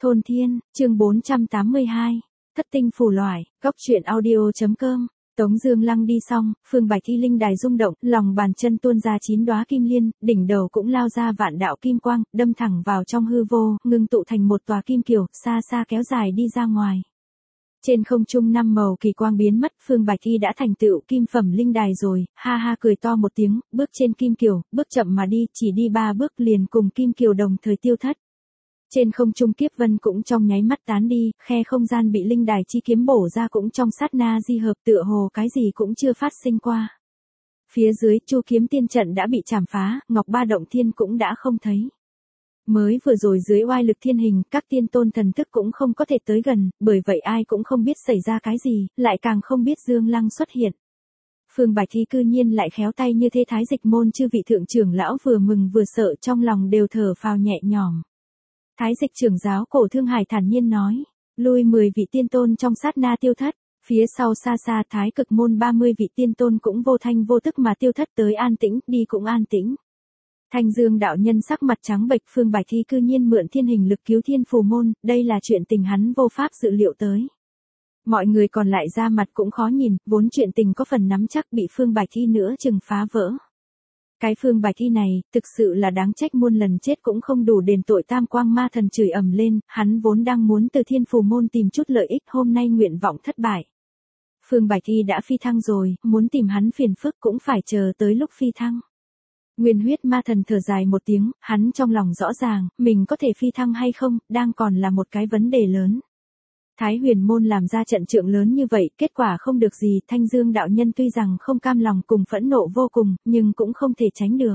Thôn Thiên, chương 482. Thất tinh phù loại, góc truyện audio.com. Tống Dương Lăng đi xong, Phương Bạch Thi linh đài rung động, lòng bàn chân tuôn ra 9 đóa kim liên, đỉnh đầu cũng lao ra vạn đạo kim quang, đâm thẳng vào trong hư vô, ngưng tụ thành một tòa kim kiều, xa xa kéo dài đi ra ngoài. Trên không trung 5 màu kỳ quang biến mất, Phương Bạch Thi đã thành tựu kim phẩm linh đài rồi, ha ha cười to một tiếng, bước trên kim kiều, bước chậm mà đi, chỉ đi 3 bước liền cùng kim kiều đồng thời tiêu thất. Trên không trung kiếp vân cũng trong nháy mắt tán đi, khe không gian bị linh đài chi kiếm bổ ra cũng trong sát na di hợp, tựa hồ cái gì cũng chưa phát sinh qua. Phía dưới Chu Kiếm Tiên trận đã bị chảm phá, Ngọc Ba Động Thiên cũng đã không thấy. Mới vừa rồi dưới oai lực thiên hình, các tiên tôn thần thức cũng không có thể tới gần, bởi vậy ai cũng không biết xảy ra cái gì, lại càng không biết Dương Lăng xuất hiện. Phương Bạch Thi cư nhiên lại khéo tay như thế, Thái Dịch môn chư vị thượng trưởng lão vừa mừng vừa sợ, trong lòng đều thở phào nhẹ nhõm. Thái Dịch trưởng giáo Cổ Thương Hải thản nhiên nói, lui 10 vị tiên tôn trong sát na tiêu thất, phía sau xa xa Thái Cực môn 30 vị tiên tôn cũng vô thanh vô tức mà tiêu thất, tới an tĩnh, đi cũng an tĩnh. Thanh Dương đạo nhân sắc mặt trắng bệch, Phương Bạch Thi cư nhiên mượn thiên hình lực cứu Thiên Phù môn, đây là chuyện tình hắn vô pháp dự liệu tới. Mọi người còn lại ra mặt cũng khó nhìn, vốn chuyện tình có phần nắm chắc bị Phương Bạch Thi nữa chừng phá vỡ. Cái Phương Bạch Thi này, thực sự là đáng trách, muôn lần chết cũng không đủ đền tội. Tam Quang Ma Thần chửi ầm lên, hắn vốn đang muốn từ Thiên Phù môn tìm chút lợi ích, hôm nay nguyện vọng thất bại. Phương Bạch Thi đã phi thăng rồi, muốn tìm hắn phiền phức cũng phải chờ tới lúc phi thăng. Nguyên Huyết Ma Thần thở dài một tiếng, hắn trong lòng rõ ràng, mình có thể phi thăng hay không, đang còn là một cái vấn đề lớn. Thái Huyền môn làm ra trận trượng lớn như vậy, kết quả không được gì, Thanh Dương đạo nhân tuy rằng không cam lòng cùng phẫn nộ vô cùng, nhưng cũng không thể tránh được.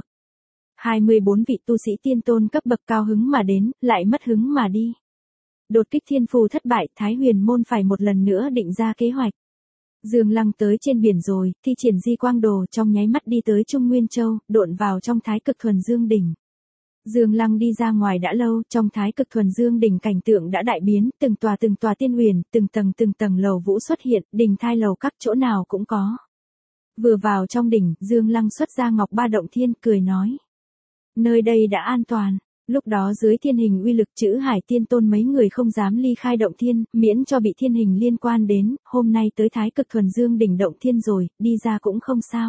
24 vị tu sĩ tiên tôn cấp bậc cao hứng mà đến, lại mất hứng mà đi. Đột kích thiên phù thất bại, Thái Huyền môn phải một lần nữa định ra kế hoạch. Dương Lăng tới trên biển rồi, thi triển di quang đồ trong nháy mắt đi tới Trung Nguyên Châu, độn vào trong Thái Cực Thuần Dương đỉnh. Dương Lăng đi ra ngoài đã lâu, trong Thái Cực Thuần Dương đỉnh cảnh tượng đã đại biến, từng tòa tiên huyền, từng tầng lầu vũ xuất hiện, đỉnh thai lầu các chỗ nào cũng có. Vừa vào trong đỉnh, Dương Lăng xuất ra Ngọc Ba Động Thiên, cười nói: nơi đây đã an toàn. Lúc đó dưới thiên hình uy lực, Chữ Hải Tiên Tôn mấy người không dám ly khai động thiên, miễn cho bị thiên hình liên quan đến, hôm nay tới Thái Cực Thuần Dương đỉnh động thiên rồi, đi ra cũng không sao.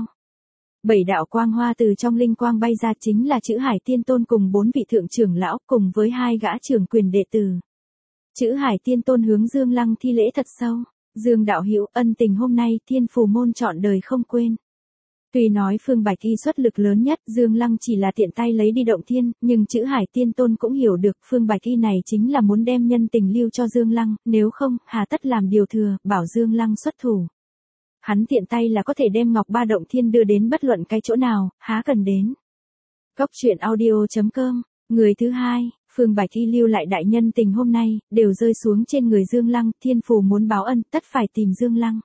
7 đạo quang hoa từ trong linh quang bay ra, chính là Chữ Hải Tiên Tôn cùng 4 vị thượng trưởng lão, cùng với 2 gã trưởng quyền đệ tử. Chữ Hải Tiên Tôn hướng Dương Lăng thi lễ thật sâu. Dương đạo hữu, ân tình hôm nay Thiên Phù môn trọn đời không quên. Tuy nói Phương Bạch Thi xuất lực lớn nhất, Dương Lăng chỉ là tiện tay lấy đi động thiên, nhưng Chữ Hải Tiên Tôn cũng hiểu được Phương Bạch Thi này chính là muốn đem nhân tình lưu cho Dương Lăng, nếu không, hà tất làm điều thừa, bảo Dương Lăng xuất thủ. Hắn tiện tay là có thể đem Ngọc Ba Động Thiên đưa đến bất luận cái chỗ nào, há cần đến. Góc truyện audio.com. Người thứ hai, Phương Bạch Thi lưu lại đại nhân tình hôm nay, đều rơi xuống trên người Dương Lăng, Thiên Phù muốn báo ân, tất phải tìm Dương Lăng.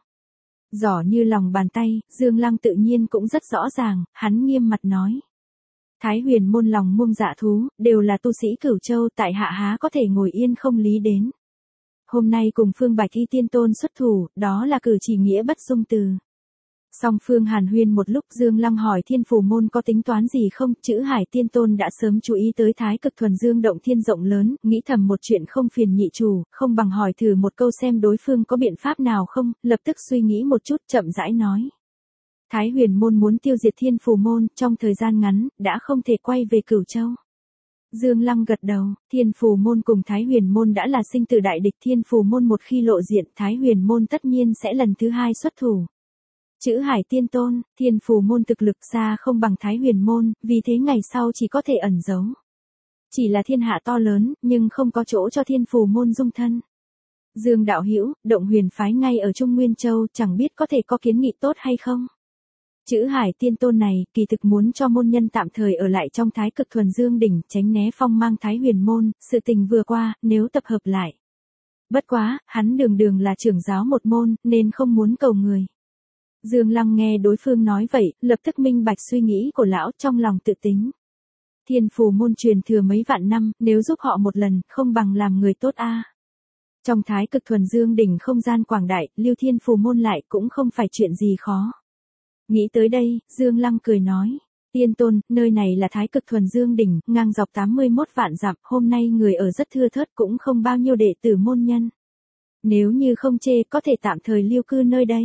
Rõ như lòng bàn tay, Dương Lăng tự nhiên cũng rất rõ ràng, hắn nghiêm mặt nói. Thái Huyền môn lòng muông dạ thú, đều là tu sĩ Cửu Châu, tại hạ há có thể ngồi yên không lý đến. Hôm nay cùng Phương Bạch Thi tiên tôn xuất thủ, đó là cử chỉ nghĩa bất dung từ. Song phương hàn huyên một lúc, Dương Lăng hỏi Thiên Phù môn có tính toán gì không, Chữ Hải Tiên Tôn đã sớm chú ý tới Thái Cực Thuần Dương động thiên rộng lớn, nghĩ thầm một chuyện không phiền nhị chủ, không bằng hỏi thử một câu xem đối phương có biện pháp nào không, lập tức suy nghĩ một chút, chậm rãi nói. Thái Huyền môn muốn tiêu diệt Thiên Phù môn, trong thời gian ngắn, đã không thể quay về Cửu Châu. Dương Lăng gật đầu, Thiên Phù môn cùng Thái Huyền môn đã là sinh tử đại địch, Thiên Phù môn một khi lộ diện, Thái Huyền môn tất nhiên sẽ lần thứ hai xuất thủ. Chữ Hải Tiên Tôn, Thiên Phù môn thực lực xa không bằng Thái Huyền môn, vì thế ngày sau chỉ có thể ẩn giấu. Chỉ là thiên hạ to lớn, nhưng không có chỗ cho Thiên Phù môn dung thân. Dương đạo hữu, Động Huyền phái ngay ở Trung Nguyên Châu, chẳng biết có thể có kiến nghị tốt hay không? Chữ Hải Tiên Tôn này, kỳ thực muốn cho môn nhân tạm thời ở lại trong Thái Cực Thuần Dương đỉnh, tránh né phong mang Thái Huyền môn, sự tình vừa qua, nếu tập hợp lại. Bất quá, hắn đường là trưởng giáo một môn, nên không muốn cầu người. Dương Lăng nghe đối phương nói vậy, lập tức minh bạch suy nghĩ của lão, trong lòng tự tính. Thiên Phù môn truyền thừa mấy vạn năm, nếu giúp họ một lần, không bằng làm người tốt a. Trong Thái Cực Thuần Dương đỉnh không gian quảng đại, lưu Thiên Phù môn lại cũng không phải chuyện gì khó. Nghĩ tới đây, Dương Lăng cười nói. Tiên tôn, nơi này là Thái Cực Thuần Dương Đỉnh, ngang dọc 81 vạn dặm, hôm nay người ở rất thưa thớt cũng không bao nhiêu đệ tử môn nhân. Nếu như không chê có thể tạm thời lưu cư nơi đây.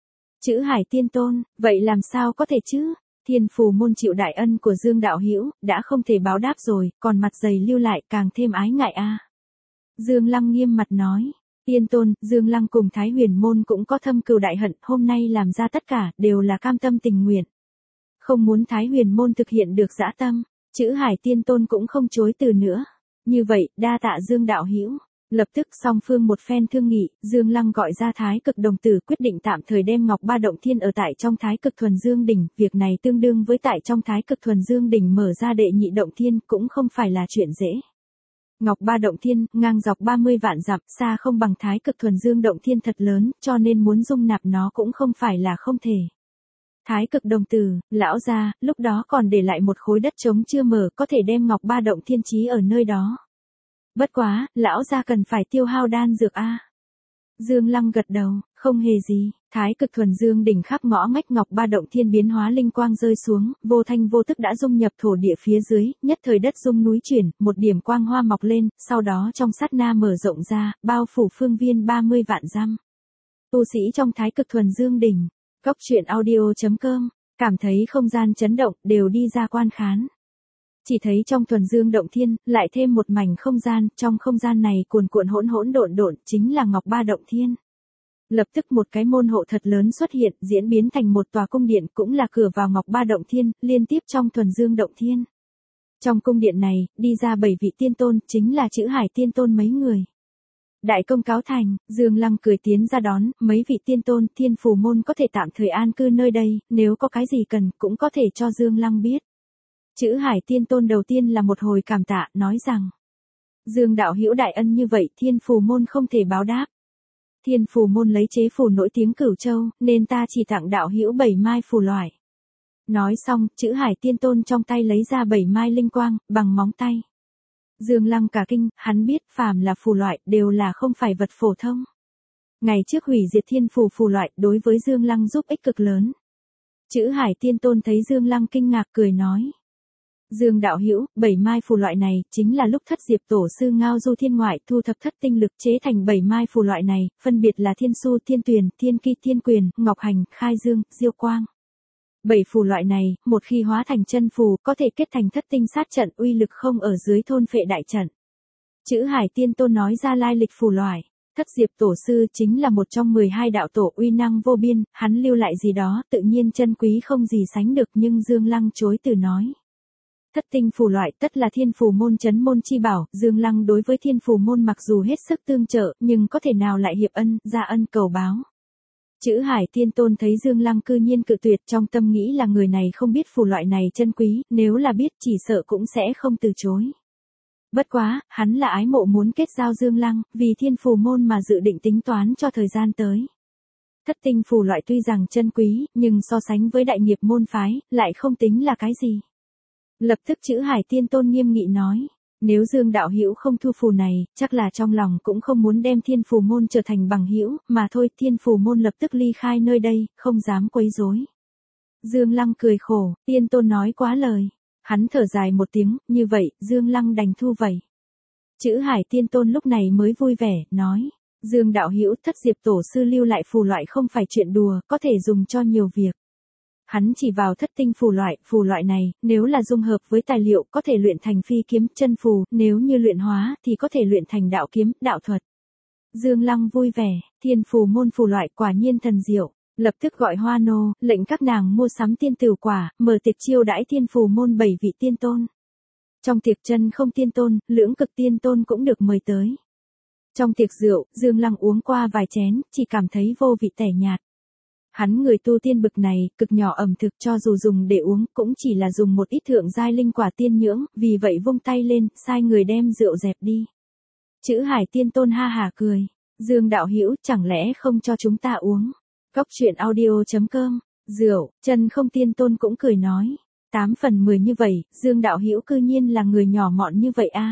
Chữ Hải Tiên tôn, vậy làm sao có thể chứ? Thiên Phù môn chịu đại ân của Dương đạo hữu, đã không thể báo đáp rồi, còn mặt dày lưu lại càng thêm ái ngại a. Dương Lăng nghiêm mặt nói. Tiên tôn, Dương Lăng cùng Thái Huyền môn cũng có thâm cừu đại hận, hôm nay làm ra tất cả đều là cam tâm tình nguyện. Không muốn Thái Huyền môn thực hiện được dã tâm, chữ Hải Tiên tôn cũng không chối từ nữa. Như vậy, đa tạ Dương đạo hữu. Lập tức song phương một phen thương nghị, Dương Lăng gọi ra Thái Cực đồng tử quyết định tạm thời đem Ngọc Ba Động Thiên ở tại trong Thái Cực Thuần Dương Đỉnh, việc này tương đương với tại trong Thái Cực Thuần Dương Đỉnh mở ra đệ nhị động thiên cũng không phải là chuyện dễ. Ngọc Ba Động Thiên, ngang dọc 30 vạn dặm, xa không bằng Thái Cực Thuần Dương Động Thiên thật lớn, cho nên muốn dung nạp nó cũng không phải là không thể. Thái Cực đồng tử, lão gia, lúc đó còn để lại một khối đất trống chưa mở, có thể đem Ngọc Ba Động Thiên trí ở nơi đó. Bất quá, lão gia cần phải tiêu hao đan dược a. Dương Lăng gật đầu, không hề gì. Thái Cực Thuần Dương Đỉnh khắp ngõ ngách Ngọc Ba Động Thiên biến hóa linh quang rơi xuống, vô thanh vô tức đã dung nhập thổ địa phía dưới, nhất thời đất rung núi chuyển, một điểm quang hoa mọc lên, sau đó trong sát na mở rộng ra, bao phủ phương viên 30 vạn dặm. Tu sĩ trong Thái Cực Thuần Dương Đỉnh, Cốc Truyện Audio.com, cảm thấy không gian chấn động, đều đi ra quan khán. Chỉ thấy trong Thuần Dương Động Thiên, lại thêm một mảnh không gian, trong không gian này cuồn cuộn hỗn hỗn độn độn, chính là Ngọc Ba Động Thiên. Lập tức một cái môn hộ thật lớn xuất hiện, diễn biến thành một tòa cung điện, cũng là cửa vào Ngọc Ba Động Thiên, liên tiếp trong Thuần Dương Động Thiên. Trong cung điện này, đi ra 7 vị tiên tôn, chính là chữ Hải Tiên tôn mấy người. Đại công cáo thành, Dương Lăng cười tiến ra đón, mấy vị tiên tôn, Thiên Phù môn có thể tạm thời an cư nơi đây, nếu có cái gì cần, cũng có thể cho Dương Lăng biết. Chữ Hải Tiên tôn đầu tiên là một hồi cảm tạ, nói rằng: Dương đạo hữu đại ân như vậy, Thiên Phù môn không thể báo đáp. Thiên Phù môn lấy chế phù nổi tiếng Cửu Châu, nên ta chỉ tặng đạo hữu 7 mai phù loại. Nói xong, chữ Hải Tiên tôn trong tay lấy ra 7 mai linh quang, bằng móng tay. Dương Lăng cả kinh, hắn biết phàm là phù loại, đều là không phải vật phổ thông. Ngày trước hủy diệt thiên phù phù loại, đối với Dương Lăng giúp ích cực lớn. Chữ Hải Tiên tôn thấy Dương Lăng kinh ngạc cười nói: Dương đạo hữu, 7 mai phù loại này, chính là lúc Thất Diệp tổ sư ngao du thiên ngoại thu thập thất tinh lực chế thành 7 mai phù loại này, phân biệt là Thiên Su, Thiên Tuyền, Thiên Ki, Thiên Quyền, Ngọc Hành, Khai Dương, Diêu Quang. 7 phù loại này, một khi hóa thành chân phù, có thể kết thành thất tinh sát trận, uy lực không ở dưới thôn phệ đại trận. Chữ Hải Tiên tôn nói ra lai lịch phù loại. Thất Diệp tổ sư chính là một trong 12 đạo tổ uy năng vô biên, hắn lưu lại gì đó, tự nhiên chân quý không gì sánh được, nhưng Dương Lăng chối từ nói. Thất tinh phù loại tất là Thiên Phù môn trấn môn chi bảo, Dương Lăng đối với Thiên Phù môn mặc dù hết sức tương trợ, nhưng có thể nào lại hiệp ân, ra ân cầu báo. Chữ Hải Tiên tôn thấy Dương Lăng cư nhiên cự tuyệt, trong tâm nghĩ là người này không biết phù loại này chân quý, nếu là biết chỉ sợ cũng sẽ không từ chối. Bất quá, hắn là ái mộ muốn kết giao Dương Lăng, vì Thiên Phù môn mà dự định tính toán cho thời gian tới. Thất tinh phù loại tuy rằng chân quý, nhưng so sánh với đại nghiệp môn phái, lại không tính là cái gì. Lập tức chữ Hải Tiên tôn nghiêm nghị nói: nếu Dương đạo hữu không thu phù này, chắc là trong lòng cũng không muốn đem Thiên Phù môn trở thành bằng hữu, mà thôi. Thiên Phù môn lập tức ly khai nơi đây, không dám quấy rối. Dương Lăng cười khổ, Tiên tôn nói quá lời. Hắn thở dài một tiếng, như vậy, Dương Lăng đành thu vậy. Chữ Hải Tiên tôn lúc này mới vui vẻ, nói: Dương đạo hữu, Thất Diệp tổ sư lưu lại phù loại không phải chuyện đùa, có thể dùng cho nhiều việc. Hắn chỉ vào thất tinh phù loại này, nếu là dung hợp với tài liệu có thể luyện thành phi kiếm, chân phù, nếu như luyện hóa thì có thể luyện thành đạo kiếm, đạo thuật. Dương Lăng vui vẻ, Thiên Phù môn phù loại quả nhiên thần diệu, lập tức gọi hoa nô, lệnh các nàng mua sắm tiên tửu quả, mở tiệc chiêu đãi Thiên Phù môn 7 vị tiên tôn. Trong tiệc chân không tiên tôn, lưỡng cực tiên tôn cũng được mời tới. Trong tiệc rượu, Dương Lăng uống qua vài chén, chỉ cảm thấy vô vị tẻ nhạt. Hắn người tu tiên bực này, cực nhỏ ẩm thực cho dù dùng để uống, cũng chỉ là dùng một ít thượng giai linh quả tiên nhưỡng, vì vậy vung tay lên, sai người đem rượu dẹp đi. Chữ Hải Tiên tôn ha hả cười: Dương đạo hữu, chẳng lẽ không cho chúng ta uống? Cốc Truyện Audio.com, rượu, chân không tiên tôn cũng cười nói: 8 phần 10 như vậy, Dương đạo hữu cư nhiên là người nhỏ mọn như vậy a.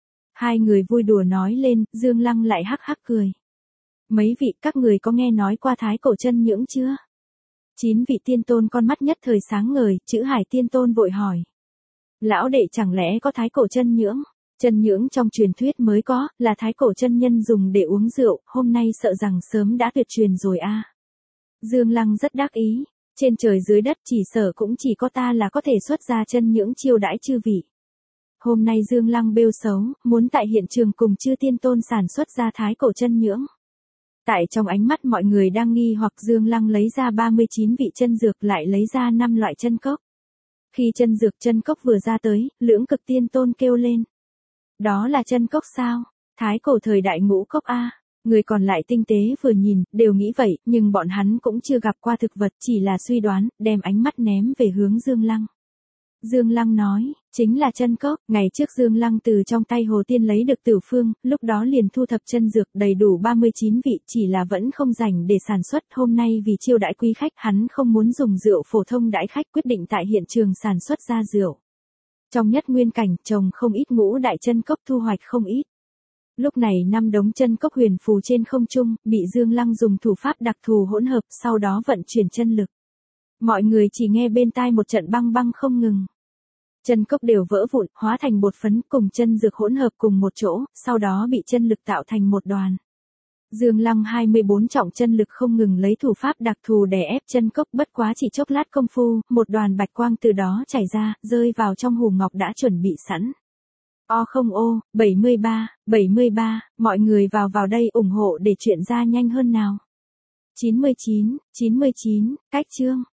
Hai người vui đùa nói lên, Dương Lăng lại hắc hắc cười. Mấy vị, các người có nghe nói qua thái cổ chân nhưỡng chưa? 9 vị tiên tôn con mắt nhất thời sáng ngời, chữ Hải tiên tôn vội hỏi. Lão đệ chẳng lẽ có thái cổ chân nhưỡng? Chân nhưỡng trong truyền thuyết mới có, là thái cổ chân nhân dùng để uống rượu, hôm nay sợ rằng sớm đã tuyệt truyền rồi a. Dương Lăng rất đắc ý, trên trời dưới đất chỉ sợ cũng chỉ có ta là có thể xuất ra chân nhưỡng chiêu đãi chư vị. Hôm nay Dương Lăng bêu xấu, muốn tại hiện trường cùng chư tiên tôn sản xuất ra thái cổ chân nhưỡng. Tại trong ánh mắt mọi người đang nghi hoặc Dương Lăng lấy ra 39 vị chân dược lại lấy ra 5 loại chân cốc. Khi chân dược chân cốc vừa ra tới, Lưỡng Cực tiên tôn kêu lên. Đó là chân cốc sao? Thái cổ thời đại ngũ cốc a. Người còn lại tinh tế vừa nhìn, đều nghĩ vậy, nhưng bọn hắn cũng chưa gặp qua thực vật, chỉ là suy đoán, đem ánh mắt ném về hướng Dương Lăng. Dương Lăng nói, chính là chân cốc, ngày trước Dương Lăng từ trong tay Hồ Tiên lấy được Tử Phương, lúc đó liền thu thập chân dược đầy đủ 39 vị, chỉ là vẫn không rảnh để sản xuất, hôm nay vì chiêu đãi quý khách, hắn không muốn dùng rượu phổ thông đãi khách, quyết định tại hiện trường sản xuất ra rượu. Trong nhất nguyên cảnh, trồng không ít ngũ đại chân cốc, thu hoạch không ít. Lúc này 5 đống chân cốc huyền phù trên không trung, bị Dương Lăng dùng thủ pháp đặc thù hỗn hợp, sau đó vận chuyển chân lực. Mọi người chỉ nghe bên tai một trận băng băng không ngừng. Chân cốc đều vỡ vụn, hóa thành bột phấn cùng chân dược hỗn hợp cùng một chỗ, sau đó bị chân lực tạo thành một đoàn. Dương Lăng 24 trọng chân lực không ngừng lấy thủ pháp đặc thù đè ép chân cốc, bất quá chỉ chốc lát công phu, một đoàn bạch quang từ đó chảy ra, rơi vào trong hũ ngọc đã chuẩn bị sẵn. O không ô, 73, mọi người vào đây ủng hộ để chuyện ra nhanh hơn nào. 99, cách chương.